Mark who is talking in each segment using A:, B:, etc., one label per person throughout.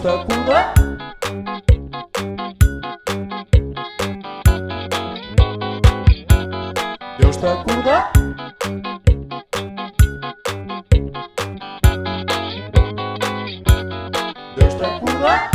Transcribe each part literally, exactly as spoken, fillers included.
A: te acuda. Deus te acuda. Deus te acuda.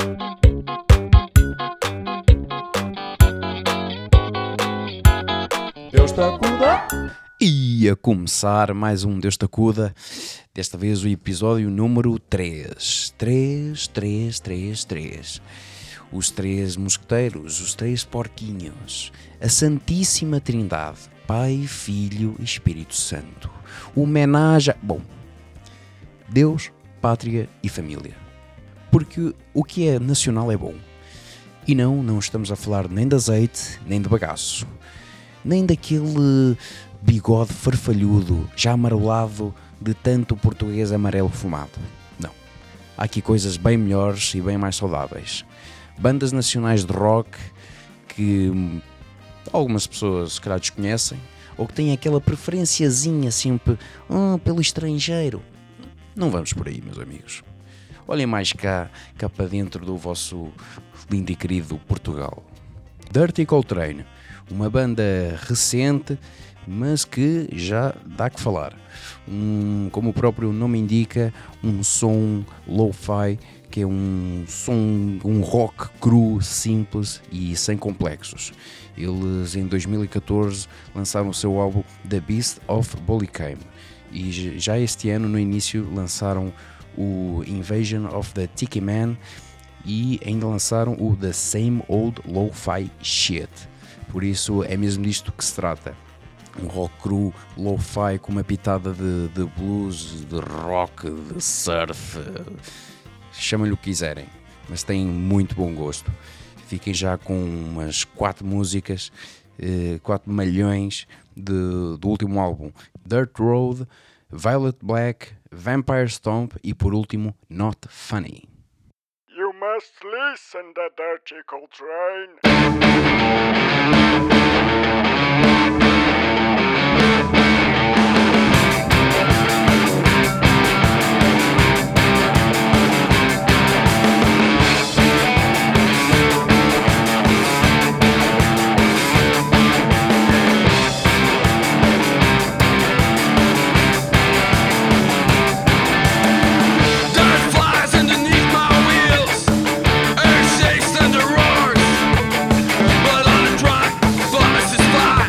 A: Deus te acuda.
B: E a começar mais um Deus te acuda, desta vez o episódio número três. três, três, três, três. Os três mosqueteiros, os três porquinhos, a Santíssima Trindade, Pai, Filho e Espírito Santo. Homenagem... Bom, Deus, Pátria e Família. Porque o que é nacional é bom. E não, não estamos a falar nem de azeite, nem de bagaço. Nem daquele bigode farfalhudo, já amarelado de tanto português amarelo fumado. Não. Há aqui coisas bem melhores e bem mais saudáveis. Bandas nacionais de rock que algumas pessoas se calhar desconhecem, ou que têm aquela preferenciazinha sempre oh, pelo estrangeiro. Não vamos por aí, meus amigos. Olhem mais cá, cá para dentro do vosso lindo e querido Portugal. Dirty Coltrane, uma banda recente, mas que já dá que falar. Um, como o próprio nome indica, um som lo-fi, que é um som, um rock cru, simples e sem complexos. Eles em dois mil e catorze lançaram o seu álbum The Beast of Bolicame e já este ano, no início, lançaram o Invasion of the Tiki Man e ainda lançaram o The Same Old Lo-Fi Shit. Por isso é mesmo disto que se trata. Um rock cru, lo-fi, com uma pitada de, de blues, de rock, de surf, chamem-lhe o que quiserem, mas tem muito bom gosto. Fiquem já com umas quatro músicas, quatro malhões de, do último álbum: Dirt Road, Violet Black, Vampire Stomp e por último Not Funny.
C: You must listen to Dirty Coltrane.
D: But on a track, fast is fast.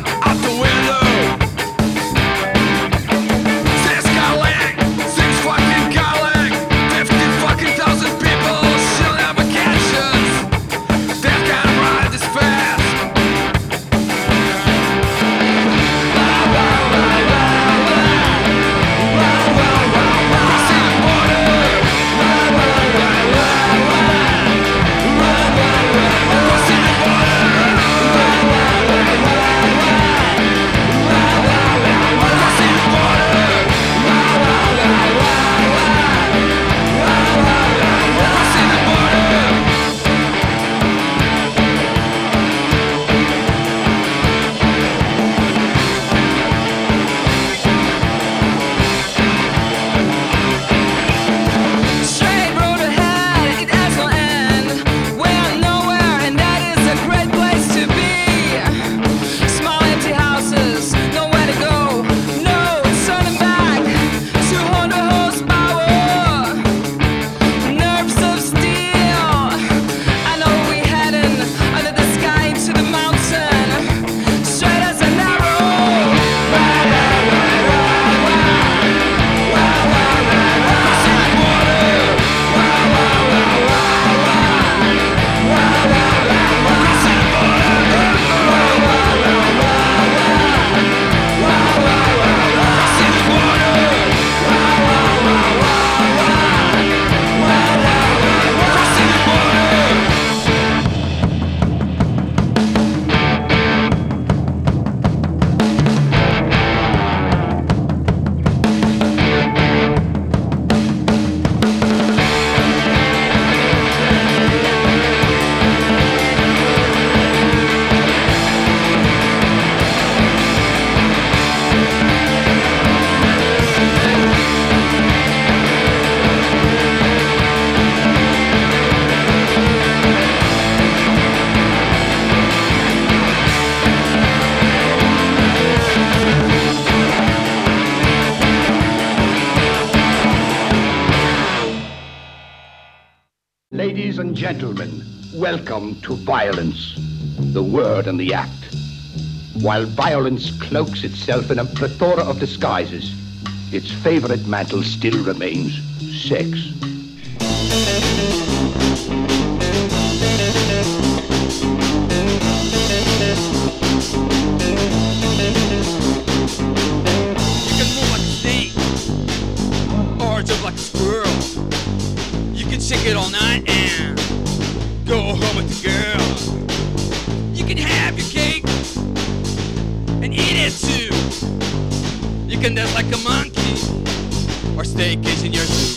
D: Ladies and gentlemen, welcome to violence, the word and the act. While violence cloaks itself in a plethora of disguises, its favorite mantle still remains sex.
E: You can move like a snake, or jump like a squirrel. You can shake it all night and go home with the girl. You can have your cake and eat it too. You can dance like a monkey or staycation your soup.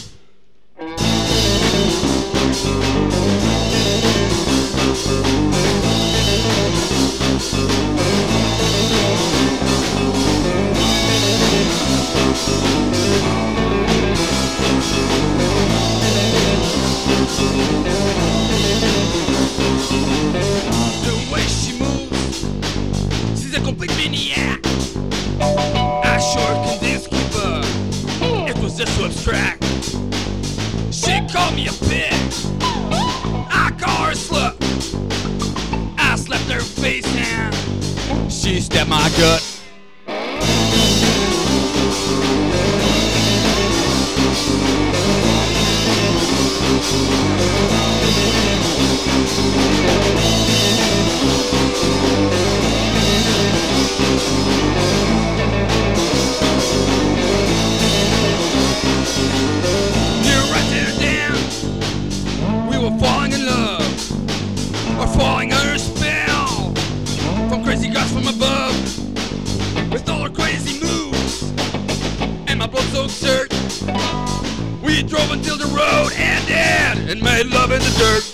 E: The way she moves, she's a complete maniac. I sure convinced keeper it was just so abstract. She called me a pig, I call her a slut. I slapped her face and she stabbed my gut. Falling in love, or falling under a spell from crazy gods from above, with all her crazy moves and my blood-soaked shirt. We drove until the road ended and made love in the dirt.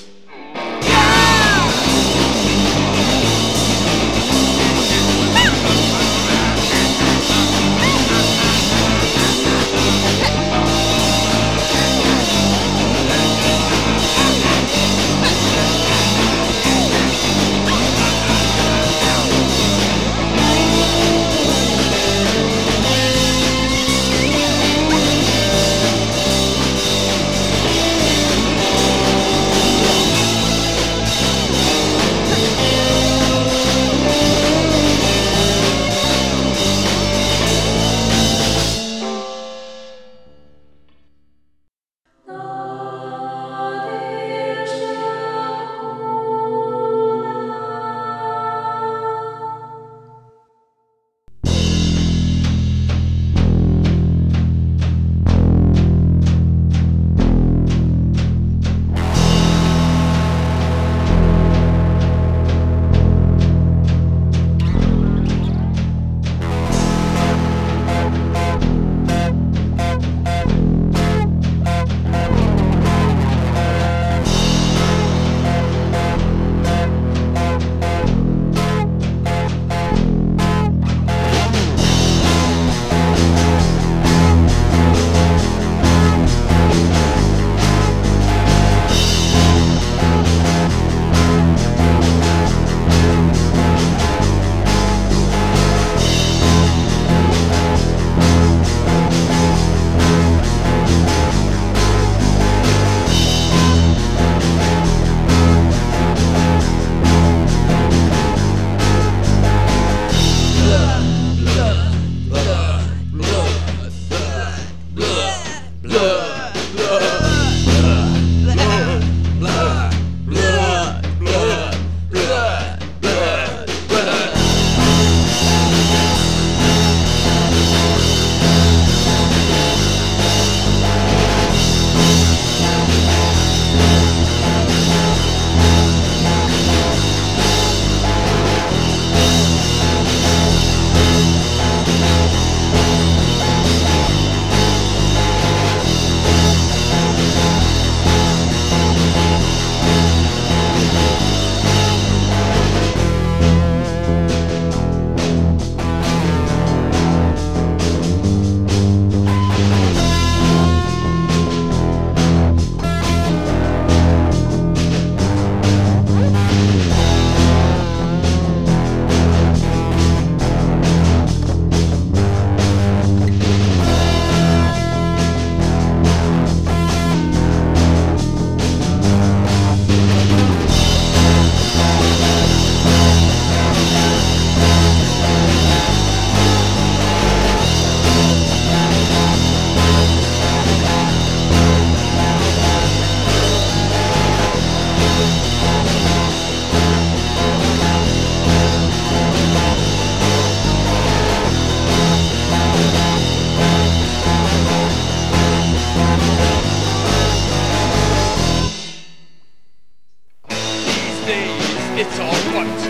E: it's all white.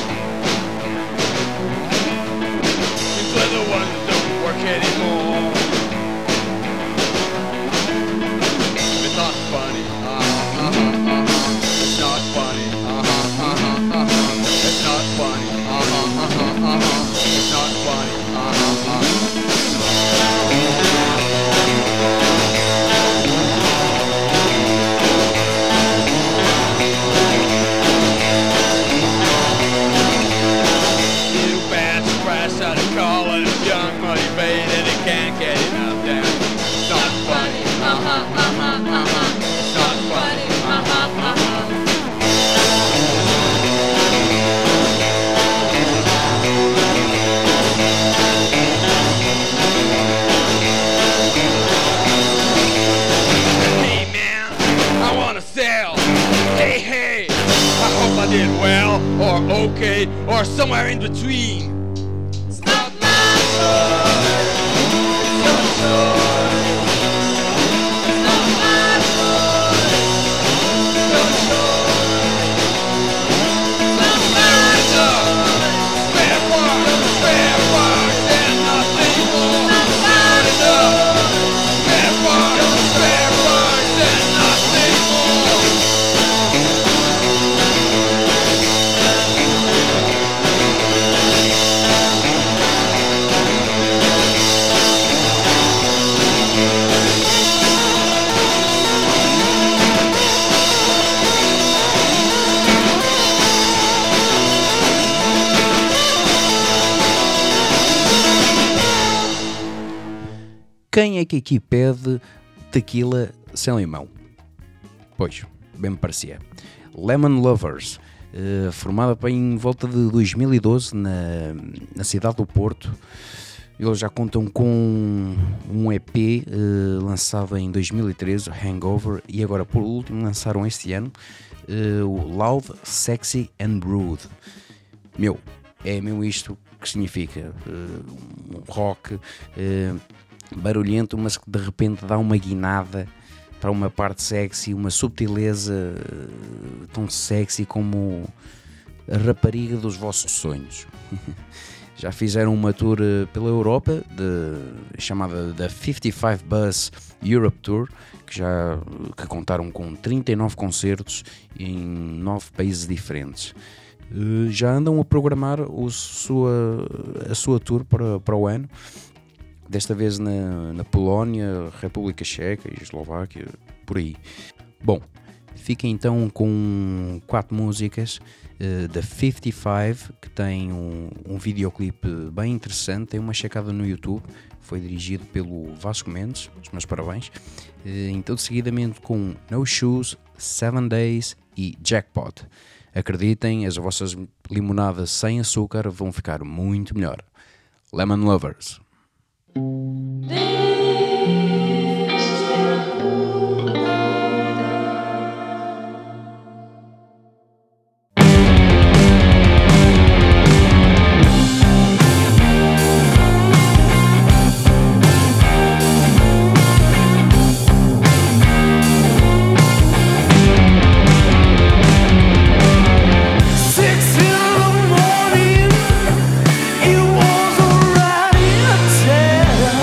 E: These leather ones don't work anymore. It's not funny, uh-huh, uh-huh, uh-huh. It's not funny, uh-huh, uh-huh, uh-huh. It's not funny, uh-huh, uh-huh, uh-huh. It's not funny, uh-huh, uh-huh. Young, motivated, and can't get enough down. It's not funny, uh-huh, uh-huh, uh-huh. It's not funny, uh-huh, uh-huh. Hey man, I wanna sell. Hey, hey, I hope I did well, or okay, or somewhere in between.
B: Quem é que aqui pede tequila sem limão? Pois, bem me parecia. Lemon Lovers, uh, formada para em volta de dois mil e doze na, na cidade do Porto. Eles já contam com um E P uh, lançado em dois mil e treze, Hangover, e agora por último lançaram este ano uh, o Loud, Sexy and Rude. Meu, é mesmo isto que significa uh, um rock uh, barulhento, mas que de repente dá uma guinada para uma parte sexy, uma subtileza uh, tão sexy como a rapariga dos vossos sonhos. Já fizeram uma tour pela Europa de, chamada da cinquenta e cinco Bus Europe Tour, que já que contaram com trinta e nove concertos em nove países diferentes. Uh, já andam a programar o sua, a sua tour para, para o ano, desta vez na, na Polónia, República Checa e Eslováquia, por aí. Bom, fiquem então com quatro músicas uh, da cinquenta e cinco, que tem um, um videoclipe bem interessante, tem uma checada no YouTube, foi dirigido pelo Vasco Mendes, os meus parabéns. Uh, então, seguidamente com No Shoes, Seven Days e Jackpot. Acreditem, as vossas limonadas sem açúcar vão ficar muito melhor. Lemon Lovers.
F: It was alright, I tell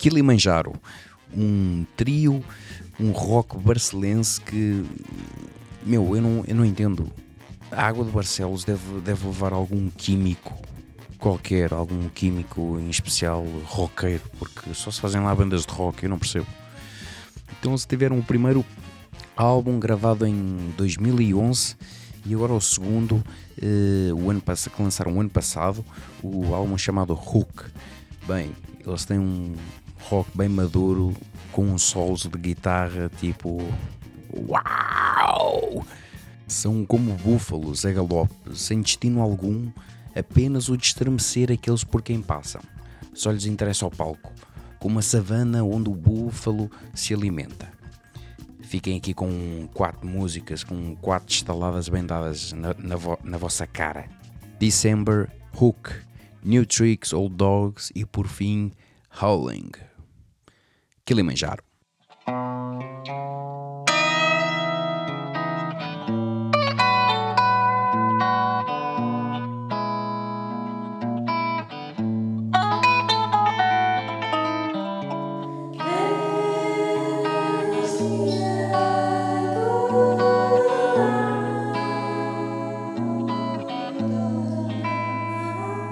B: Kilimanjaro, um trio, um rock barcelense que, meu, eu não, eu não entendo. A água de Barcelos deve, deve levar algum químico qualquer, algum químico em especial roqueiro, porque só se fazem lá bandas de rock, eu não percebo. Então eles tiveram o primeiro álbum gravado em dois mil e onze e agora o segundo, eh, o ano passado, que lançaram o ano passado, o álbum chamado Hook. Bem, eles têm um rock bem maduro, com um solos de guitarra tipo uau! São como búfalos a galope, sem destino algum, apenas o de estremecer aqueles por quem passam. Só lhes interessa o palco, como a savana onde o búfalo se alimenta. Fiquem aqui com quatro músicas, com quatro estaladas bem dadas na, na, vo, na vossa cara. December, Hook, New Tricks, Old Dogs e por fim, Howling. Kilimanjaro.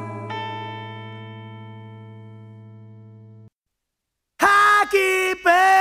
F: Keep it.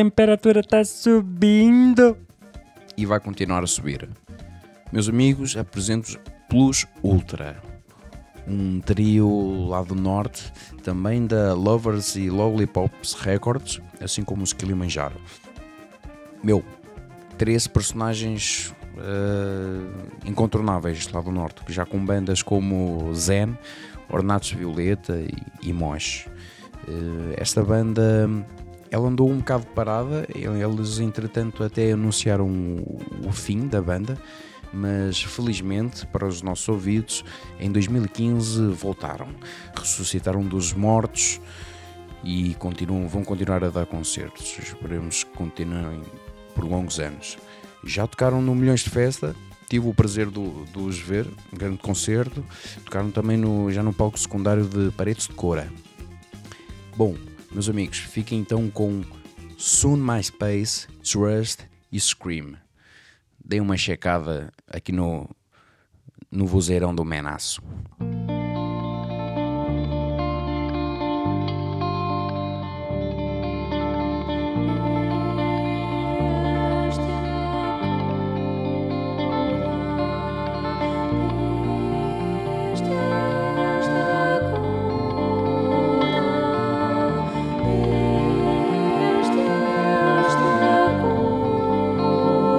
A: temperatura está subindo.
B: E vai continuar a subir. Meus amigos, apresento-vos Plus Ultra, um trio lá do norte, também da Lovers e Lollipops Records, assim como os Kilimanjaro. Meu, três personagens uh, incontornáveis lá do norte, já com bandas como Zen, Ornatos Violeta e, e Mosh. Uh, esta banda, ela andou um bocado parada, eles entretanto até anunciaram o, o fim da banda, mas felizmente para os nossos ouvidos, em dois mil e quinze voltaram, ressuscitaram dos mortos e continuam, vão continuar a dar concertos. Esperemos que continuem por longos anos. Já tocaram no Milhões de Festa, tive o prazer de, de os ver, um grande concerto. Tocaram também no, já no palco secundário de Paredes de Cora. Bom, meus amigos, fiquem então com Soon My Space, Trust e Scream. Deem uma checada aqui no, no vozeirão do Menaço.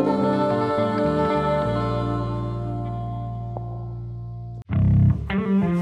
F: Thank you.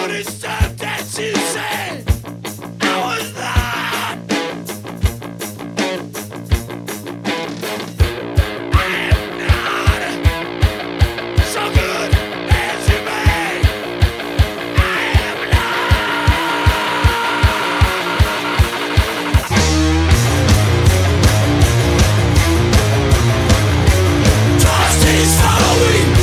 E: only stuff that you say. I was not. I am not so good as you may. I am not. Trust is following.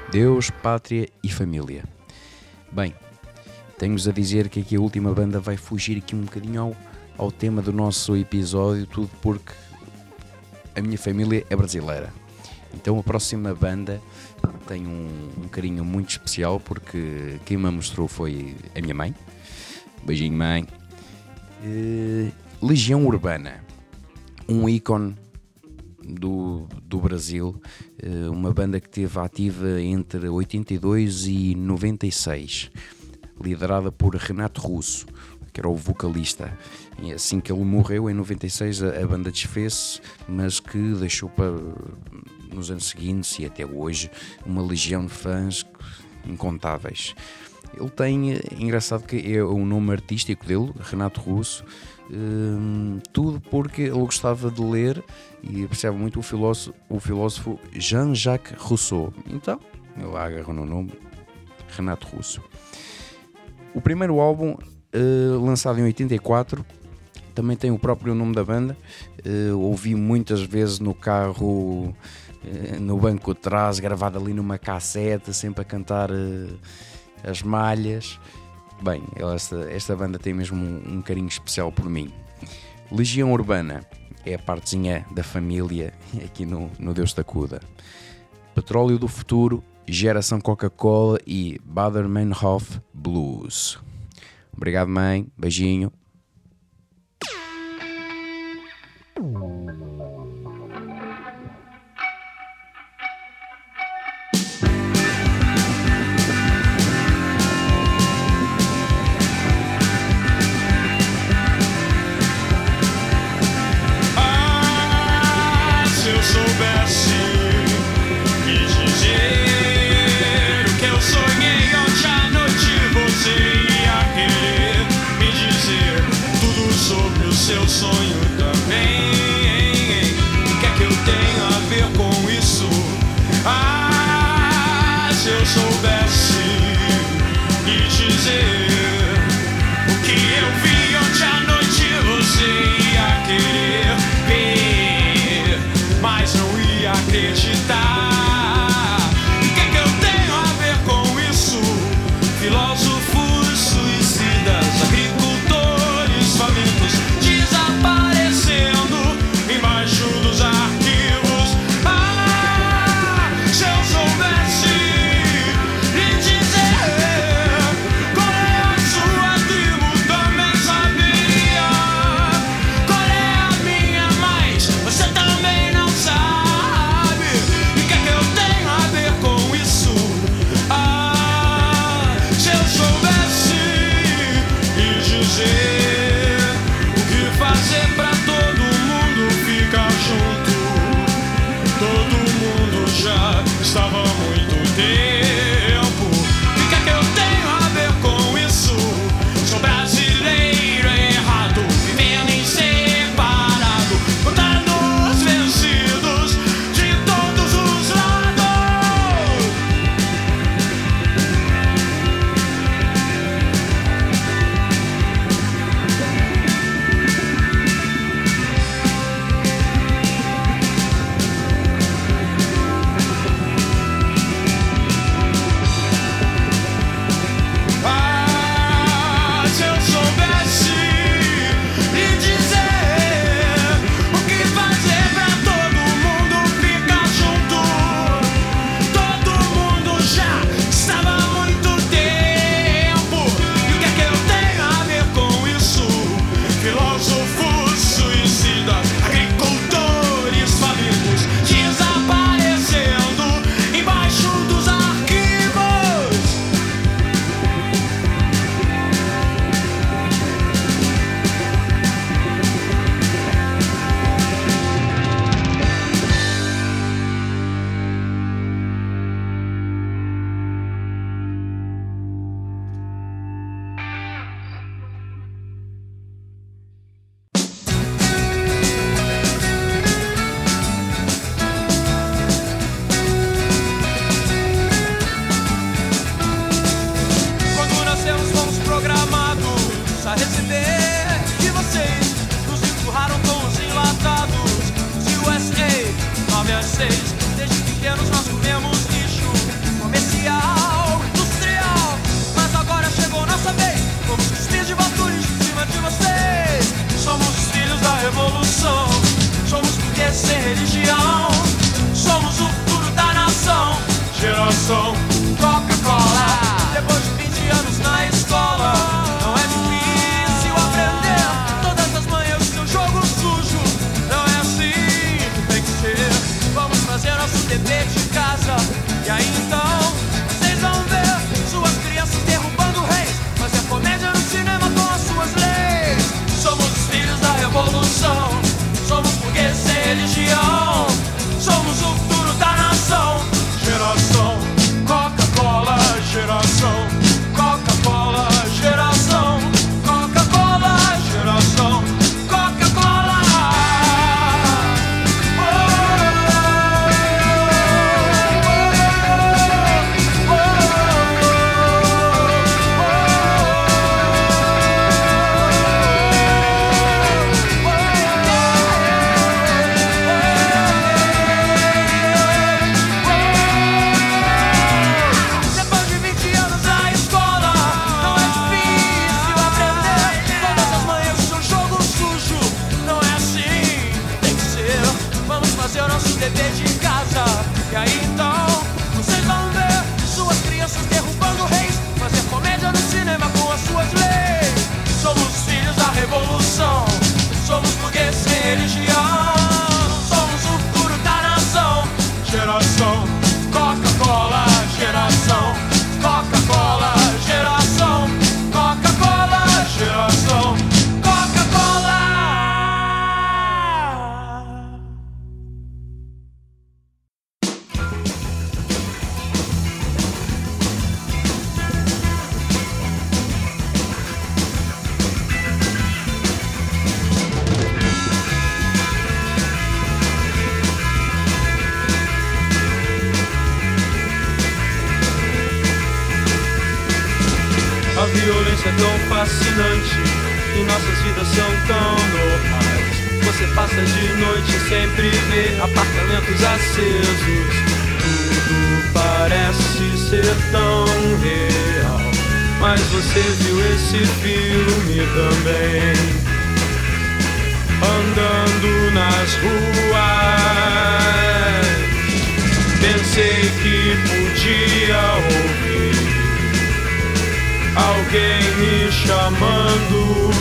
B: Deus, pátria e família. Bem, tenho-vos a dizer que aqui a última banda vai fugir aqui um bocadinho ao, ao tema do nosso episódio, tudo porque a minha família é brasileira. Então a próxima banda tem um, um carinho muito especial porque quem me mostrou foi a minha mãe. Beijinho, mãe. Uh, Legião Urbana, um ícone do, do Brasil, uh, uma banda que esteve ativa entre oitenta e dois e noventa e seis, liderada por Renato Russo, que era o vocalista. E assim que ele morreu, em noventa e seis, a, a banda desfez-se, mas que deixou para, nos anos seguintes e até hoje, uma legião de fãs incontáveis. Ele tem, é engraçado que é o nome artístico dele, Renato Russo, hum, tudo porque ele gostava de ler e apreciava muito o filósofo, o filósofo Jean-Jacques Rousseau. Então, ele agarrou no nome Renato Russo. O primeiro álbum, uh, lançado em oitenta e quatro, também tem o próprio nome da banda. Uh, ouvi muitas vezes no carro, uh, no banco de trás, gravado ali numa cassete, sempre a cantar uh, as malhas. Bem, esta, esta banda tem mesmo um, um carinho especial por mim. Legião Urbana é a partezinha da família aqui no, no Deus te acuda. Petróleo do Futuro, Geração Coca-Cola e Bader Meinhof Blues. Obrigado, mãe. Beijinho.
F: Ah, se eu soubesse me dizer o que eu sonhei ontem à noite, você ia querer me dizer.
G: é tão fascinante e nossas vidas são tão normais. Você passa de noite e sempre vê apartamentos acesos. Tudo parece ser tão real, mas você viu esse filme também. Andando nas ruas, pensei que podia ouvir alguém me chamando,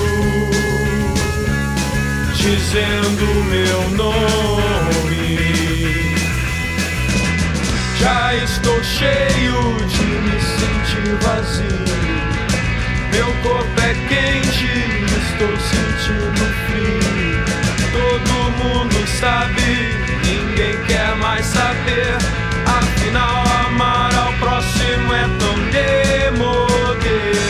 G: dizendo meu nome. Já estou cheio de me sentir vazio. Meu corpo é quente, estou sentindo frio. Todo mundo sabe, ninguém quer mais saber. Afinal, amar ao próximo é tão demodê.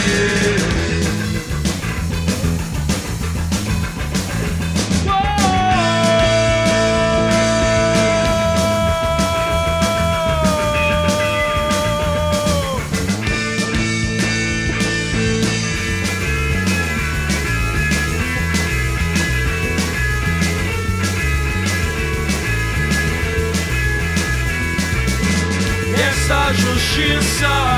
G: Essa justiça